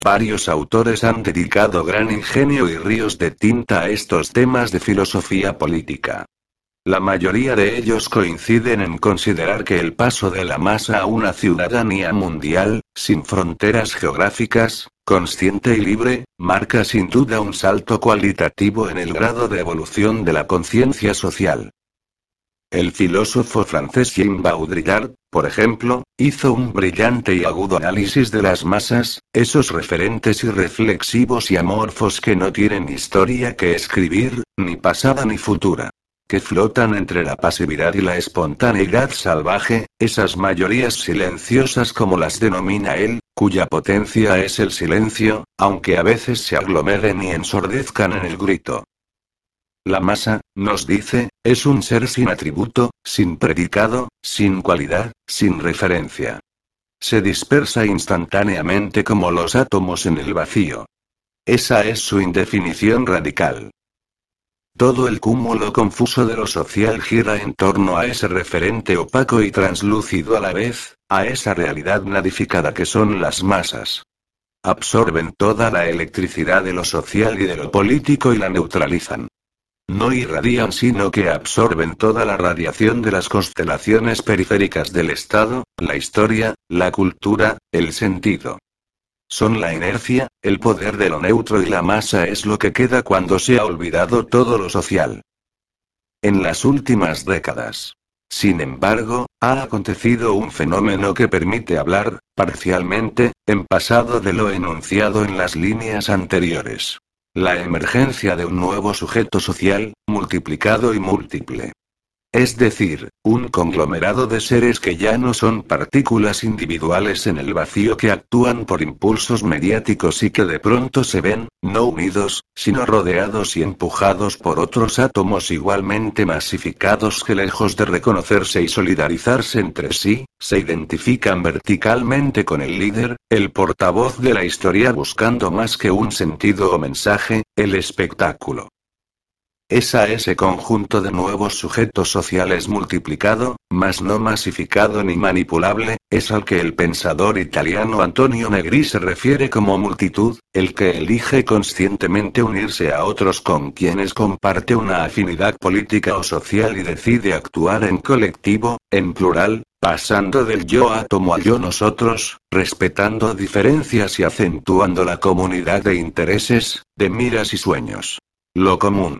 Varios autores han dedicado gran ingenio y ríos de tinta a estos temas de filosofía política. La mayoría de ellos coinciden en considerar que el paso de la masa a una ciudadanía mundial, sin fronteras geográficas, consciente y libre, marca sin duda un salto cualitativo en el grado de evolución de la conciencia social. El filósofo francés Jean Baudrillard, por ejemplo, hizo un brillante y agudo análisis de las masas, esos referentes irreflexivos y amorfos que no tienen historia que escribir, ni pasada ni futura. Que flotan entre la pasividad y la espontaneidad salvaje, esas mayorías silenciosas como las denomina él, cuya potencia es el silencio, aunque a veces se aglomeren y ensordezcan en el grito. La masa, nos dice, es un ser sin atributo, sin predicado, sin cualidad, sin referencia. Se dispersa instantáneamente como los átomos en el vacío. Esa es su indefinición radical. Todo el cúmulo confuso de lo social gira en torno a ese referente opaco y translúcido a la vez, a esa realidad nadificada que son las masas. Absorben toda la electricidad de lo social y de lo político y la neutralizan. No irradian sino que absorben toda la radiación de las constelaciones periféricas del Estado, la historia, la cultura, el sentido. Son la inercia, el poder de lo neutro y la masa es lo que queda cuando se ha olvidado todo lo social. En las últimas décadas, sin embargo, ha acontecido un fenómeno que permite hablar, parcialmente, en pasado de lo enunciado en las líneas anteriores. La emergencia de un nuevo sujeto social, multiplicado y múltiple. Es decir, un conglomerado de seres que ya no son partículas individuales en el vacío que actúan por impulsos mediáticos y que de pronto se ven, no unidos, sino rodeados y empujados por otros átomos igualmente masificados que lejos de reconocerse y solidarizarse entre sí, se identifican verticalmente con el líder, el portavoz de la historia buscando más que un sentido o mensaje, el espectáculo. Es a ese conjunto de nuevos sujetos sociales multiplicado, mas no masificado ni manipulable, es al que el pensador italiano Antonio Negri se refiere como multitud, el que elige conscientemente unirse a otros con quienes comparte una afinidad política o social y decide actuar en colectivo, en plural, pasando del yo átomo al yo nosotros, respetando diferencias y acentuando la comunidad de intereses, de miras y sueños. Lo común.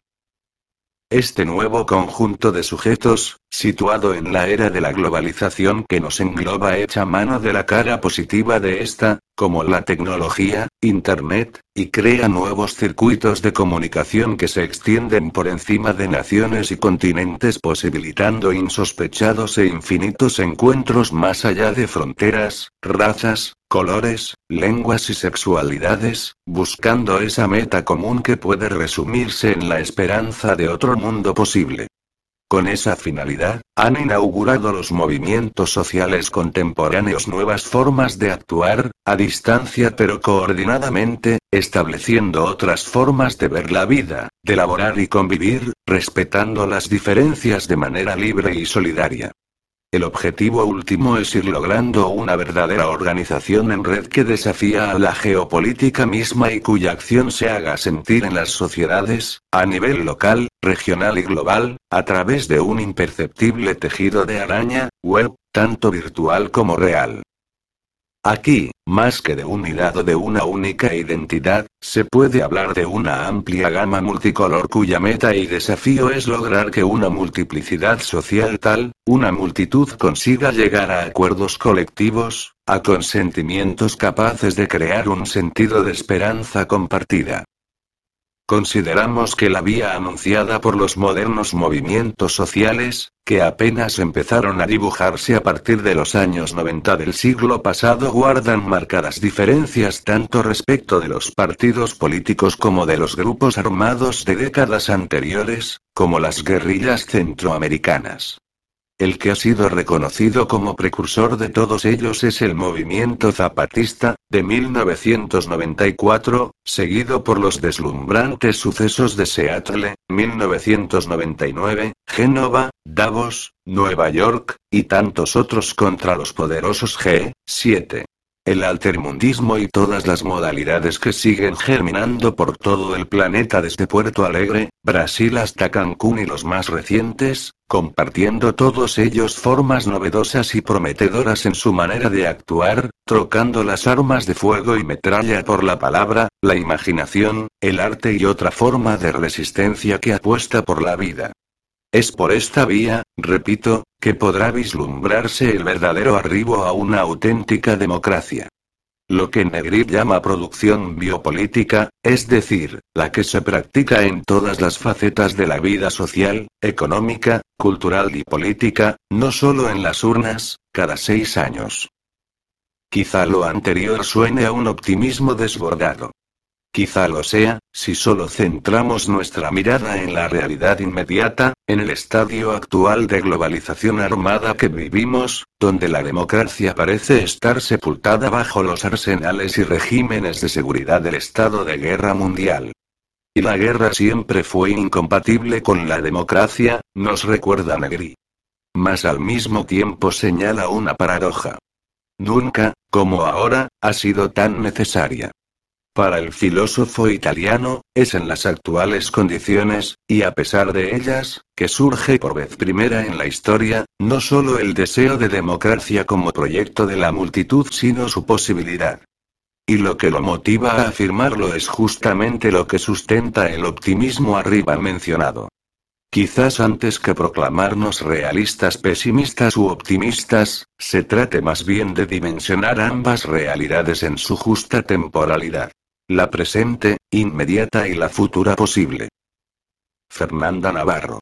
Este nuevo conjunto de sujetos, situado en la era de la globalización que nos engloba, echa mano de la cara positiva de esta, como la tecnología, Internet, y crea nuevos circuitos de comunicación que se extienden por encima de naciones y continentes, posibilitando insospechados e infinitos encuentros más allá de fronteras, razas, colores, lenguas y sexualidades, buscando esa meta común que puede resumirse en la esperanza de otro mundo posible. Con esa finalidad, han inaugurado los movimientos sociales contemporáneos nuevas formas de actuar, a distancia pero coordinadamente, estableciendo otras formas de ver la vida, de laborar y convivir, respetando las diferencias de manera libre y solidaria. El objetivo último es ir logrando una verdadera organización en red que desafía a la geopolítica misma y cuya acción se haga sentir en las sociedades, a nivel local, regional y global, a través de un imperceptible tejido de araña, web, tanto virtual como real. Aquí, más que de unidad o de una única identidad, se puede hablar de una amplia gama multicolor cuya meta y desafío es lograr que una multiplicidad social tal, una multitud consiga llegar a acuerdos colectivos, a consentimientos capaces de crear un sentido de esperanza compartida. Consideramos que la vía anunciada por los modernos movimientos sociales, que apenas empezaron a dibujarse a partir de los años 90 del siglo pasado, guardan marcadas diferencias tanto respecto de los partidos políticos como de los grupos armados de décadas anteriores, como las guerrillas centroamericanas. El que ha sido reconocido como precursor de todos ellos es el movimiento zapatista, de 1994, seguido por los deslumbrantes sucesos de Seattle, 1999, Génova, Davos, Nueva York, y tantos otros contra los poderosos G7. El altermundismo y todas las modalidades que siguen germinando por todo el planeta desde Puerto Alegre, Brasil hasta Cancún y los más recientes, compartiendo todos ellos formas novedosas y prometedoras en su manera de actuar, trocando las armas de fuego y metralla por la palabra, la imaginación, el arte y otra forma de resistencia que apuesta por la vida. Es por esta vía, repito, que podrá vislumbrarse el verdadero arribo a una auténtica democracia. Lo que Negri llama producción biopolítica, es decir, la que se practica en todas las facetas de la vida social, económica, cultural y política, no solo en las urnas, cada 6 años. Quizá lo anterior suene a un optimismo desbordado. Quizá lo sea, si solo centramos nuestra mirada en la realidad inmediata, en el estadio actual de globalización armada que vivimos, donde la democracia parece estar sepultada bajo los arsenales y regímenes de seguridad del estado de guerra mundial. Y la guerra siempre fue incompatible con la democracia, nos recuerda Negri. Mas al mismo tiempo señala una paradoja. Nunca, como ahora, ha sido tan necesaria. Para el filósofo italiano, es en las actuales condiciones, y a pesar de ellas, que surge por vez primera en la historia, no solo el deseo de democracia como proyecto de la multitud sino su posibilidad. Y lo que lo motiva a afirmarlo es justamente lo que sustenta el optimismo arriba mencionado. Quizás antes que proclamarnos realistas pesimistas u optimistas, se trate más bien de dimensionar ambas realidades en su justa temporalidad. La presente, inmediata y la futura posible. Fernanda Navarro.